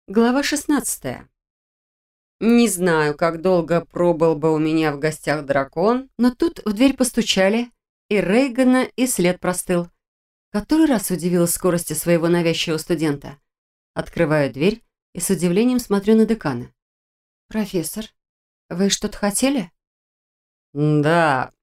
Глава 16. Не знаю, как долго пробыл бы у меня в гостях дракон, но тут в дверь постучали, и Рейгана и след простыл. Который раз удивилась скорости своего навязчивого студента. Открываю дверь и с удивлением смотрю на декана. «Профессор, вы что-то хотели?» «Да».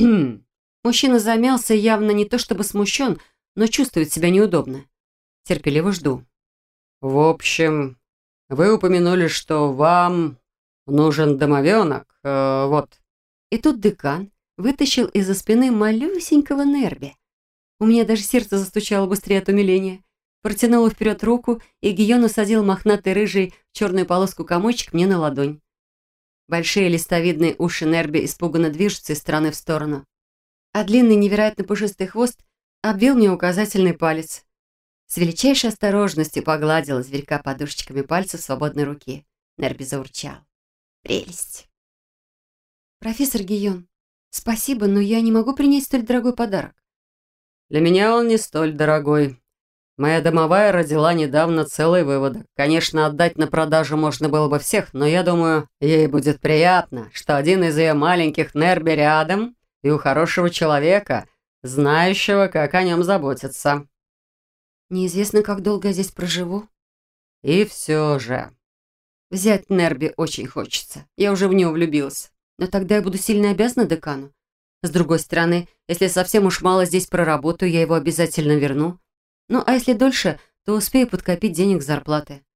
Мужчина замялся, явно не то чтобы смущен, но чувствует себя неудобно. Терпеливо жду. «В общем, вы упомянули, что вам нужен домовенок, вот». И тут декан вытащил из-за спины малюсенького Нерби. У меня даже сердце застучало быстрее от умиления. Протянула вперед руку, и Гийон усадил мохнатый рыжий в черную полоску комочек мне на ладонь. Большие листовидные уши Нерби испуганно движутся из стороны в сторону, а длинный невероятно пушистый хвост обвил мне указательный палец. С величайшей осторожностью погладила зверька подушечками пальцев свободной руки. Нерби заурчал. Прелесть. «Профессор Гийон, спасибо, но я не могу принять столь дорогой подарок». «Для меня он не столь дорогой. Моя домовая родила недавно целый выводок. Конечно, отдать на продажу можно было бы всех, но я думаю, ей будет приятно, что один из ее маленьких Нерби рядом и у хорошего человека, знающего, как о нем заботиться». «Неизвестно, как долго я здесь проживу». «И все же...» «Взять Нерби очень хочется. Я уже в него влюбилась. Но тогда я буду сильно обязана декану. С другой стороны, если совсем уж мало здесь проработаю, я его обязательно верну. Ну, а если дольше, то успею подкопить денег с зарплаты.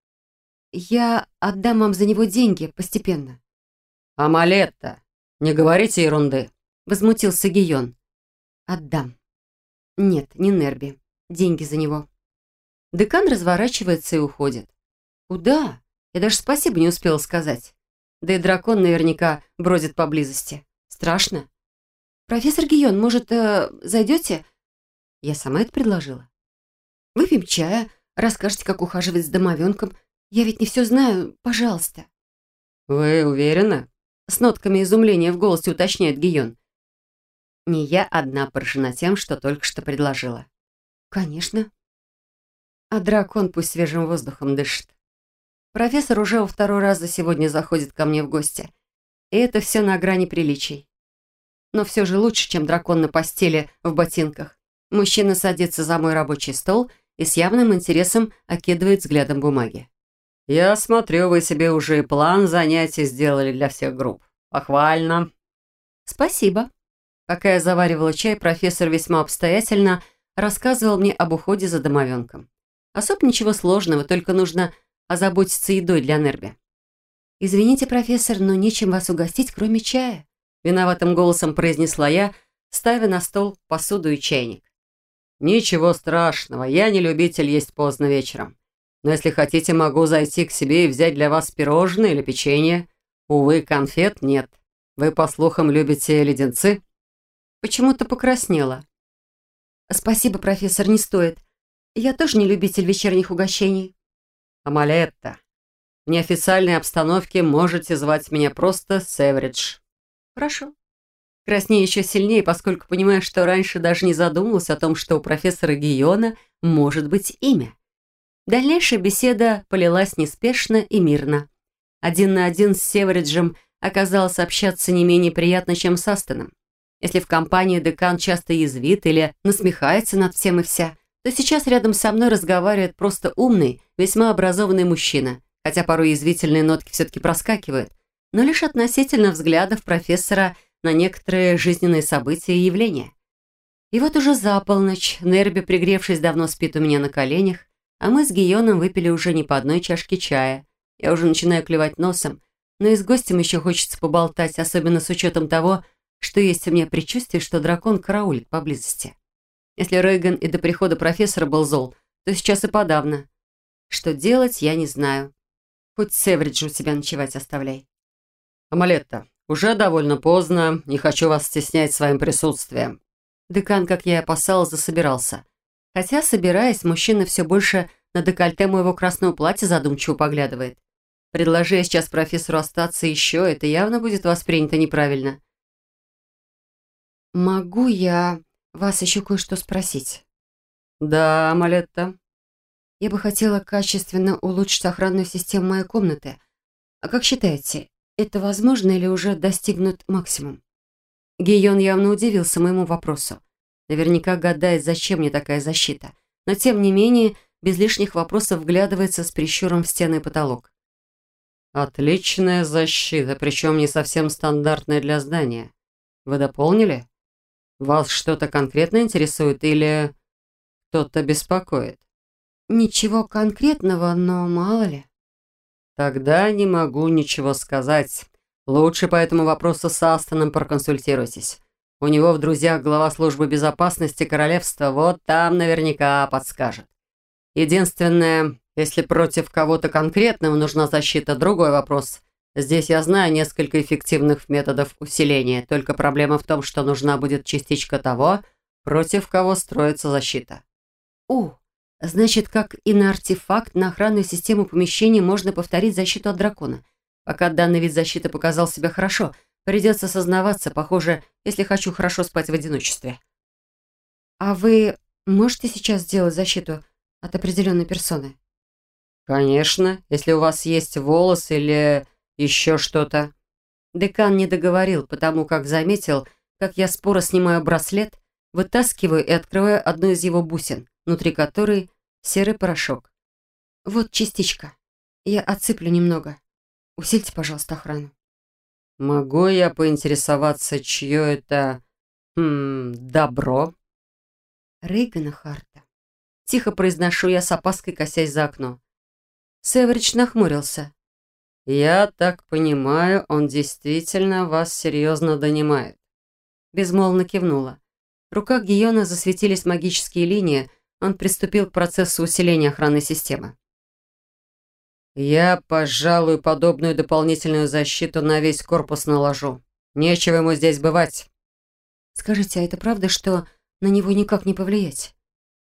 Я отдам вам за него деньги постепенно». «Амалетта, не говорите ерунды», — возмутился Гийон. «Отдам. Нет, не Нерби. Деньги за него». Декан разворачивается и уходит. «Куда?» Я даже спасибо не успела сказать. Да и дракон наверняка бродит поблизости. Страшно. «Профессор Гийон, может, зайдете?» Я сама это предложила. «Выпьем чая, расскажете, как ухаживать с домовенком. Я ведь не все знаю. Пожалуйста». «Вы уверены?» С нотками изумления в голосе уточняет Гийон. Не я одна поражена тем, что только что предложила. «Конечно». А дракон пусть свежим воздухом дышит. Профессор уже во второй раз за сегодня заходит ко мне в гости. И это все на грани приличий. Но все же лучше, чем дракон на постели в ботинках. Мужчина садится за мой рабочий стол и с явным интересом окидывает взглядом бумаги. «Я смотрю, вы себе уже и план занятий сделали для всех групп. Похвально». «Спасибо». Пока я заваривала чай, профессор весьма обстоятельно рассказывал мне об уходе за домовенком. Особо ничего сложного, только нужно озаботиться едой для Нерби. «Извините, профессор, но нечем вас угостить, кроме чая», виноватым голосом произнесла я, ставя на стол посуду и чайник. «Ничего страшного, я не любитель есть поздно вечером. Но если хотите, могу зайти к себе и взять для вас пирожные или печенье. Увы, конфет нет. Вы, по слухам, любите леденцы?» Почему-то покраснела. «Спасибо, профессор, не стоит. Я тоже не любитель вечерних угощений». «Амалетта, в неофициальной обстановке можете звать меня просто Севридж». «Хорошо». Краснею еще сильнее, поскольку понимаю, что раньше даже не задумывалась о том, что у профессора Гийона может быть имя. Дальнейшая беседа полилась неспешно и мирно. Один на один с Севериджем оказалось общаться не менее приятно, чем с Астоном. Если в компании декан часто язвит или насмехается над всем и вся, то сейчас рядом со мной разговаривает просто умный, весьма образованный мужчина, хотя порой язвительные нотки все-таки проскакивают, но лишь относительно взглядов профессора на некоторые жизненные события и явления. И вот уже за полночь Нерби, пригревшись, давно спит у меня на коленях, а мы с Гийоном выпили уже не по одной чашке чая. Я уже начинаю клевать носом, но и с гостем еще хочется поболтать, особенно с учетом того, что есть у меня предчувствие, что дракон караулит поблизости. Если Рейган и до прихода профессора был зол, то сейчас и подавно. Что делать, я не знаю. Хоть Севриджа у себя ночевать оставляй. «Амалетта, уже довольно поздно, не хочу вас стеснять своим присутствием». Декан, как я и опасалась, засобирался. Хотя, собираясь, мужчина все больше на декольте моего красного платья задумчиво поглядывает. Предложи я сейчас профессору остаться еще, это явно будет воспринято неправильно. «Могу я вас еще кое-что спросить?» «Да, Амалетта». Я бы хотела качественно улучшить охранную систему моей комнаты. А как считаете, это возможно или уже достигнут максимум?» Гийон явно удивился моему вопросу. Наверняка гадает, зачем мне такая защита. Но тем не менее, без лишних вопросов вглядывается с прищуром в стены и потолок. Отличная защита, причем не совсем стандартная для здания. Вы дополнили? Вас что-то конкретно интересует или кто-то беспокоит? Ничего конкретного, но мало ли. Тогда не могу ничего сказать. Лучше по этому вопросу с Астоном проконсультируйтесь. У него в друзьях глава службы безопасности королевства, вот там наверняка подскажет. Единственное, если против кого-то конкретного нужна защита, другой вопрос. Здесь я знаю несколько эффективных методов усиления, только проблема в том, что нужна будет частичка того, против кого строится защита. О, значит, как и на артефакт, на охранную систему помещения можно повторить защиту от дракона. Пока данный вид защиты показал себя хорошо, придется сознаваться, похоже, если хочу хорошо спать в одиночестве. А вы можете сейчас сделать защиту от определенной персоны? Конечно, если у вас есть волос или еще что-то. Декан не договорил, потому как заметил, как я споро снимаю браслет, вытаскиваю и открываю одну из его бусин, внутри которой серый порошок. Вот частичка. Я отсыплю немного. Усильте, пожалуйста, охрану. Могу я поинтересоваться, чье это добро? Рейгана Харта. Тихо произношу я с опаской, косясь за окно. Северич нахмурился. Я так понимаю, он действительно вас серьезно донимает. Безмолвно кивнула. В руках Гийона засветились магические линии, он приступил к процессу усиления охранной системы. Я, пожалуй, подобную дополнительную защиту на весь корпус наложу. Нечего ему здесь бывать. Скажите, а это правда, что на него никак не повлиять?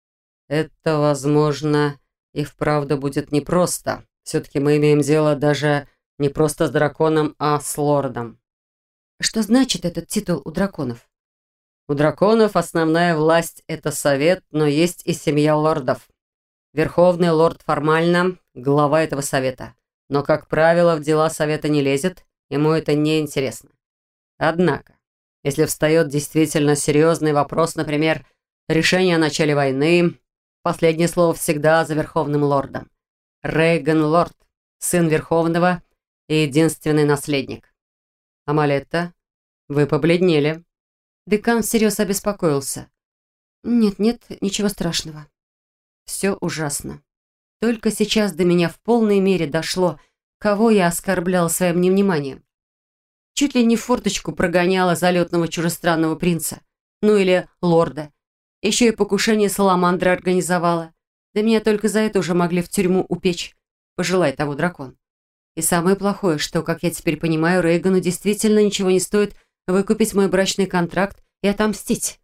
Это, возможно, и вправду будет непросто. Все-таки мы имеем дело даже не просто с драконом, а с лордом. Что значит этот титул у драконов? У драконов основная власть – это совет, но есть и семья лордов. Верховный лорд формально глава этого совета, но, как правило, в дела совета не лезет, ему это не интересно. Однако, если встает действительно серьезный вопрос, например, решение о начале войны, последнее слово всегда за Верховным лордом. Рейган лорд, сын Верховного и единственный наследник. Амалетта, вы побледнели. Декан всерьез обеспокоился. Нет, ничего страшного. Все ужасно. Только сейчас до меня в полной мере дошло, кого я оскорбляла своим невниманием. Чуть ли не в форточку прогоняла залетного чужестранного принца. Ну или лорда. Еще и покушение саламандры организовала. Да меня только за это уже могли в тюрьму упечь. Пожелай того дракон. И самое плохое, что, как я теперь понимаю, Рейгану действительно ничего не стоит выкупить мой брачный контракт и отомстить.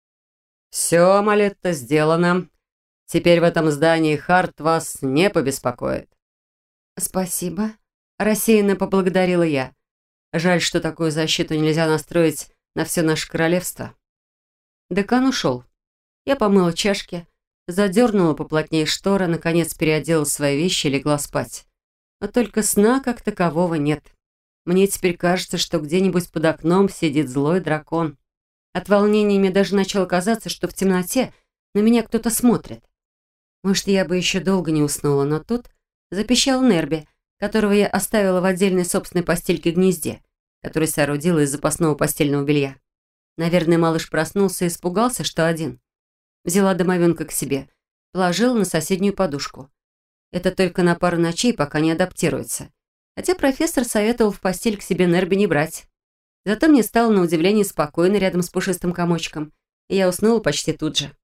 Все, Амалетта, сделано. Теперь в этом здании Харт вас не побеспокоит. Спасибо. Рассеянно поблагодарила я. Жаль, что такую защиту нельзя настроить на все наше королевство. Декан ушел. Я помыла чашки, задернула поплотнее шторы, наконец переодела свои вещи и легла спать. Но только сна как такового нет. Мне теперь кажется, что где-нибудь под окном сидит злой дракон. От волнения мне даже начало казаться, что в темноте на меня кто-то смотрит. Может, я бы еще долго не уснула, но тут запищал Нерби, которого я оставила в отдельной собственной постельке-гнезде, который соорудила из запасного постельного белья. Наверное, малыш проснулся и испугался, что один. Взяла домовенка к себе, положила на соседнюю подушку. Это только на пару ночей, пока не адаптируется. Хотя профессор советовал в постель к себе Нерби не брать. Зато мне стало на удивление спокойно рядом с пушистым комочком, и я уснула почти тут же.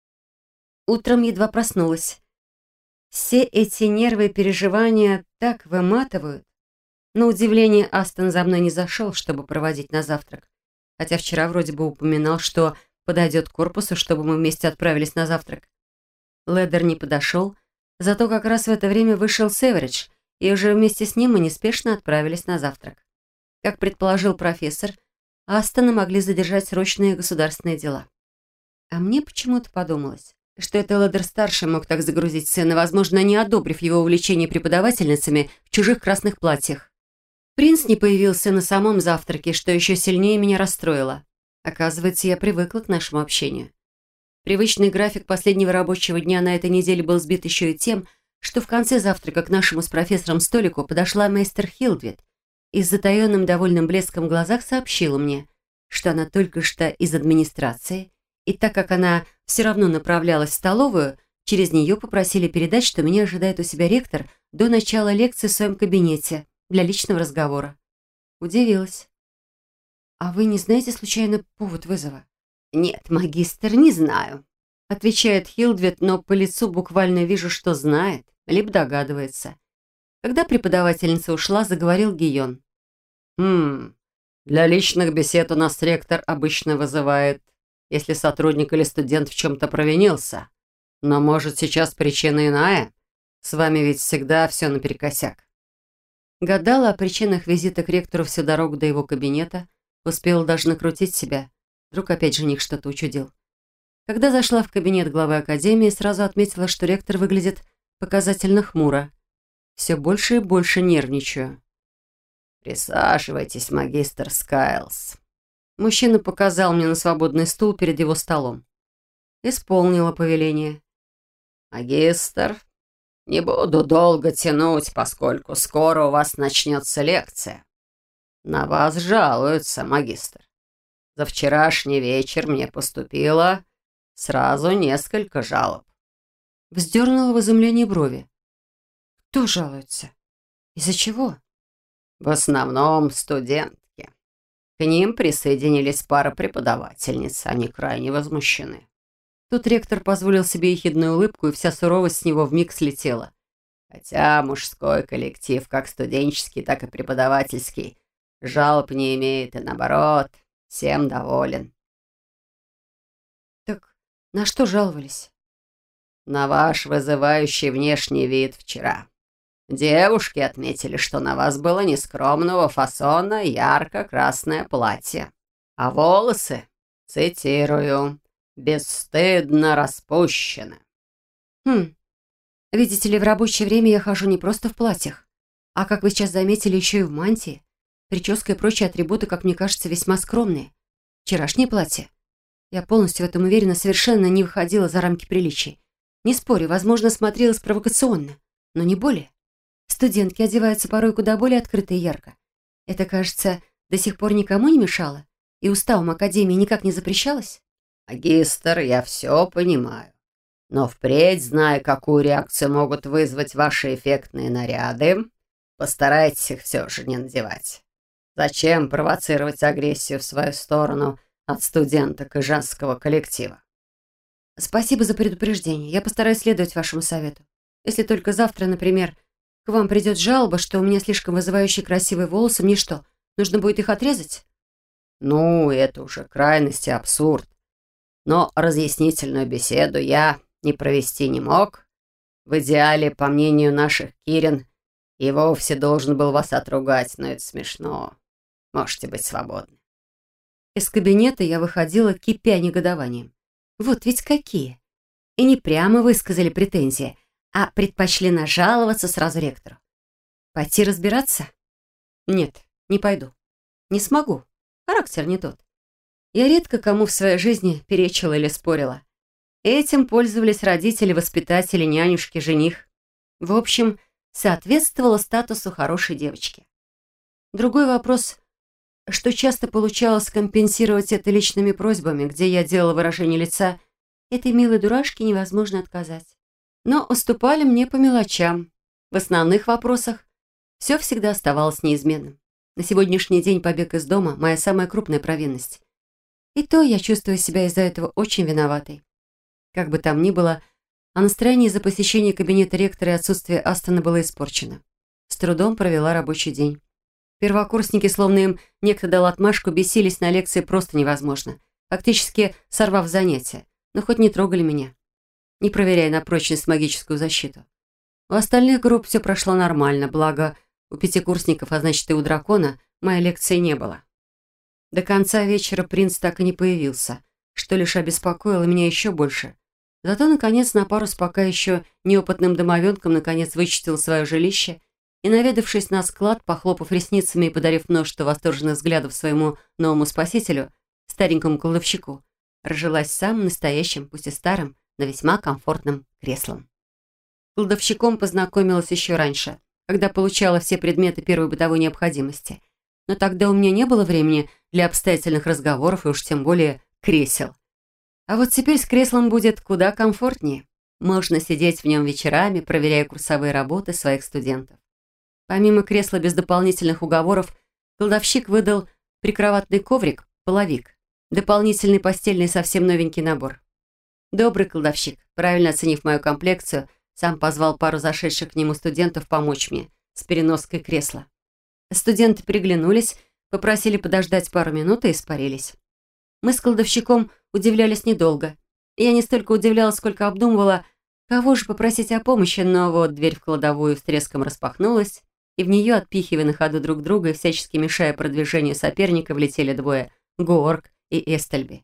Утром едва проснулась. Все эти нервы и переживания так выматывают. На удивление Астон за мной не зашел, чтобы проводить на завтрак. Хотя вчера вроде бы упоминал, что подойдет к корпусу, чтобы мы вместе отправились на завтрак. Ледер не подошел, зато как раз в это время вышел Северидж, и уже вместе с ним мы неспешно отправились на завтрак. Как предположил профессор, Астона могли задержать срочные государственные дела. А мне почему-то подумалось, что это Ледер-старший мог так загрузить сына, возможно, не одобрив его увлечение преподавательницами в чужих красных платьях. Принц не появился на самом завтраке, что еще сильнее меня расстроило. Оказывается, я привыкла к нашему общению. Привычный график последнего рабочего дня на этой неделе был сбит еще и тем, что в конце завтрака к нашему с профессором столику подошла мейстер Хилдвит и с затаенным довольным блеском в глазах сообщила мне, что она только что из администрации, и так как она все равно направлялась в столовую, через нее попросили передать, что меня ожидает у себя ректор до начала лекции в своем кабинете для личного разговора. Удивилась. «А вы не знаете, случайно, повод вызова?» «Нет, магистр, не знаю», — отвечает Хилдвит, но по лицу буквально вижу, что знает, либо догадывается. Когда преподавательница ушла, заговорил Гийон. Для личных бесед у нас ректор обычно вызывает, если сотрудник или студент в чем-то провинился. Но, может, сейчас причина иная? С вами ведь всегда все наперекосяк». Гадала о причинах визита к ректору всю дорогу до его кабинета, успела даже накрутить себя. Вдруг опять жених что-то учудил. Когда зашла в кабинет главы академии, сразу отметила, что ректор выглядит показательно хмуро. Все больше и больше нервничаю. «Присаживайтесь, магистр Скайлс». Мужчина показал мне на свободный стул перед его столом. Исполнила повеление. «Магистр, не буду долго тянуть, поскольку скоро у вас начнется лекция. На вас жалуются, магистр. За вчерашний вечер мне поступило сразу несколько жалоб». Вздернула в изумлении брови. «Кто жалуется? Из-за чего?» «В основном студентки. К ним присоединились пара преподавательниц. Они крайне возмущены». Тут ректор позволил себе ехидную улыбку, и вся суровость с него вмиг слетела. «Хотя мужской коллектив, как студенческий, так и преподавательский, жалоб не имеет, и наоборот, всем доволен». «Так на что жаловались?» «На ваш вызывающий внешний вид вчера. Девушки отметили, что на вас было нескромного фасона ярко-красное платье, а волосы, цитирую, бесстыдно распущены». Видите ли, в рабочее время я хожу не просто в платьях, а, как вы сейчас заметили, еще и в мантии. Прическа и прочие атрибуты, как мне кажется, весьма скромные. Вчерашнее платье. Я полностью в этом уверена, совершенно не выходила за рамки приличий. Не спорю, возможно, смотрелась провокационно, но не более. Студентки одеваются порой куда более открыто и ярко. Это, кажется, до сих пор никому не мешало и уставом Академии никак не запрещалось. «Магистр, я все понимаю. Но впредь, зная, какую реакцию могут вызвать ваши эффектные наряды, постарайтесь их все же не надевать. Зачем провоцировать агрессию в свою сторону от студенток и женского коллектива?» Спасибо за предупреждение. Я постараюсь следовать вашему совету. Если только завтра, например, к вам придет жалоба, что у меня слишком вызывающие красивые волосы, мне что, нужно будет их отрезать? Ну, это уже крайность и абсурд. Но разъяснительную беседу я не провести не мог. В идеале, по мнению наших Кирин, и вовсе должен был вас отругать, но это смешно. Можете быть свободны. Из кабинета я выходила, кипя негодованием. Вот ведь какие! И не прямо высказали претензии, а предпочли нажаловаться сразу ректору. Пойти разбираться? Нет, не пойду. Не смогу. Характер не тот. Я редко кому в своей жизни перечила или спорила. Этим пользовались родители, воспитатели, нянюшки, жених. В общем, соответствовало статусу хорошей девочки. Другой вопрос, что часто получалось компенсировать это личными просьбами, где я делала выражение лица, этой милой дурашке невозможно отказать. Но уступали мне по мелочам. В основных вопросах все всегда оставалось неизменным. На сегодняшний день побег из дома – моя самая крупная провинность. И то я чувствую себя из-за этого очень виноватой. Как бы там ни было, а настроение из-за посещения кабинета ректора и отсутствия Астона было испорчено. С трудом провела рабочий день. Первокурсники, словно им некто дал отмашку, бесились на лекции просто невозможно, фактически сорвав занятия, но хоть не трогали меня, не проверяя на прочность магическую защиту. У остальных групп все прошло нормально, благо у пятикурсников, а значит и у дракона, моей лекции не было. До конца вечера принц так и не появился, что лишь обеспокоило меня еще больше. Зато, наконец, на пару с пока еще неопытным домовенком, наконец, вычистил свое жилище и, наведавшись на склад, похлопав ресницами и подарив множество восторженных взглядов своему новому спасителю, старенькому кладовщику, разжилась самым настоящим, пусть и старым, но весьма комфортным креслом. С кладовщиком познакомилась еще раньше, когда получала все предметы первой бытовой необходимости. Но тогда у меня не было времени для обстоятельных разговоров и уж тем более кресел. А вот теперь с креслом будет куда комфортнее. Можно сидеть в нем вечерами, проверяя курсовые работы своих студентов. Помимо кресла без дополнительных уговоров, кладовщик выдал прикроватный коврик, половик, дополнительный постельный совсем новенький набор. Добрый кладовщик, правильно оценив мою комплекцию, сам позвал пару зашедших к нему студентов помочь мне с переноской кресла. Студенты приглянулись, попросили подождать пару минут и испарились. Мы с кладовщиком удивлялись недолго. Я не столько удивлялась, сколько обдумывала, кого же попросить о помощи, но вот дверь в кладовую с треском распахнулась, и в нее, отпихивая на ходу друг друга и всячески мешая продвижению соперника, влетели двое — Георг и Эстельби.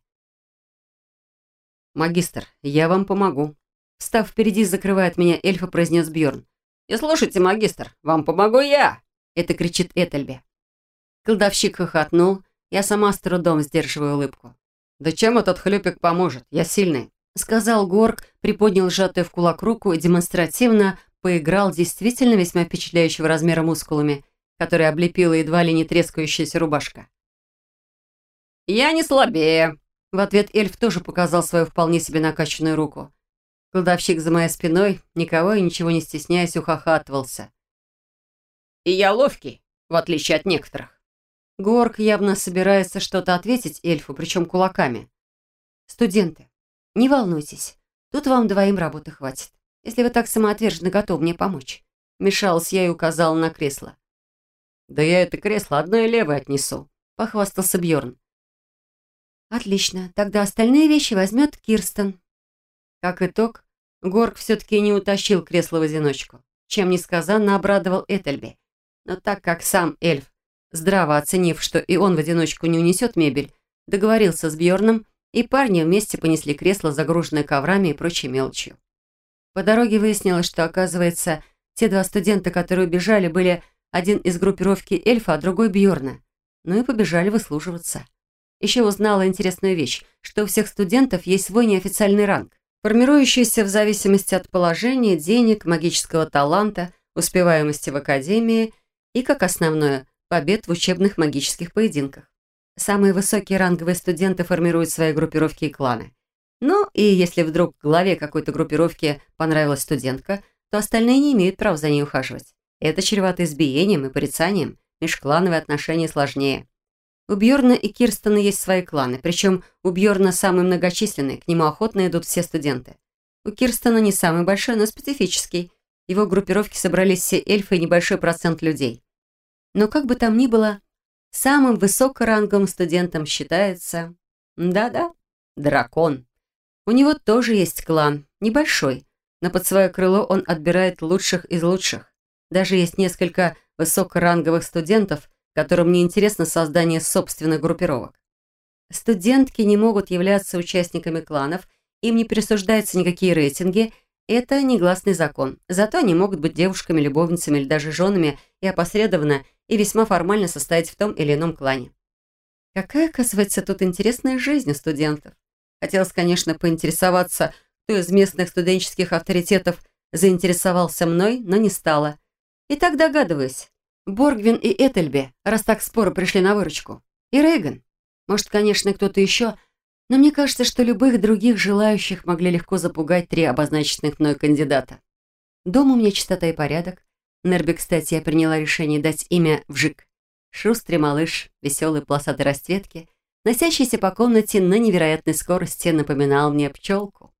«Магистр, я вам помогу». Встав впереди, закрывая от меня эльфа, произнес Бьорн. «И слушайте, магистр, вам помогу я!» Это кричит Этельби. Кладовщик хохотнул, я сама с трудом сдерживаю улыбку. «Да чем этот хлюпик поможет? Я сильный», — сказал Горг, приподнял сжатую в кулак руку и демонстративно поиграл действительно весьма впечатляющего размера мускулами, которые облепила едва ли не трескающаяся рубашка. «Я не слабее», — в ответ эльф тоже показал свою вполне себе накачанную руку. Кладовщик за моей спиной, никого и ничего не стесняясь, ухахатывался. «И я ловкий, в отличие от некоторых». Горг явно собирается что-то ответить эльфу, причем кулаками. «Студенты, не волнуйтесь, тут вам двоим работы хватит, если вы так самоотверженно готовы мне помочь». Мешалась я и указала на кресло. «Да я это кресло одной левой отнесу», — похвастался Бьорн. «Отлично, тогда остальные вещи возьмет Кирстен». Как итог, Горг все-таки не утащил кресло в одиночку, чем несказанно обрадовал Этельби. Но так как сам эльф, здраво оценив, что и он в одиночку не унесет мебель, договорился с Бьорном, и парни вместе понесли кресло, загруженное коврами и прочей мелочью. По дороге выяснилось, что, оказывается, те два студента, которые убежали, были один из группировки эльфа, а другой Бьорна. Ну и побежали выслуживаться. Еще узнала интересную вещь, что у всех студентов есть свой неофициальный ранг, формирующийся в зависимости от положения, денег, магического таланта, успеваемости в академии и, как основное, побед в учебных магических поединках. Самые высокие ранговые студенты формируют свои группировки и кланы. Ну, и если вдруг главе какой-то группировки понравилась студентка, то остальные не имеют права за ней ухаживать. Это чревато избиением и порицанием, межклановые отношения сложнее. У Бьорна и Кирстена есть свои кланы, причем у Бьорна самый многочисленный, к нему охотно идут все студенты. У Кирстена не самый большой, но специфический. В его группировке собрались все эльфы и небольшой процент людей. Но как бы там ни было, самым высокоранговым студентом считается... Да-да, дракон. У него тоже есть клан, небольшой, но под свое крыло он отбирает лучших из лучших. Даже есть несколько высокоранговых студентов, которым не интересно создание собственных группировок. Студентки не могут являться участниками кланов, им не присуждаются никакие рейтинги, это негласный закон. Зато они могут быть девушками, любовницами или даже женами и опосредованно и весьма формально состоять в том или ином клане. Какая, оказывается, тут интересная жизнь у студентов. Хотелось, конечно, поинтересоваться, кто из местных студенческих авторитетов заинтересовался мной, но не стала. И так догадываюсь. Боргвин и Этельби, раз так споро пришли на выручку. И Рейган. Может, конечно, кто-то еще, но мне кажется, что любых других желающих могли легко запугать три обозначенных мной кандидата. Дома у меня чистота и порядок. Нерби, кстати, я приняла решение дать имя Вжик. Шустрый малыш, веселой полосатой расцветки, носящийся по комнате на невероятной скорости, напоминал мне пчелку.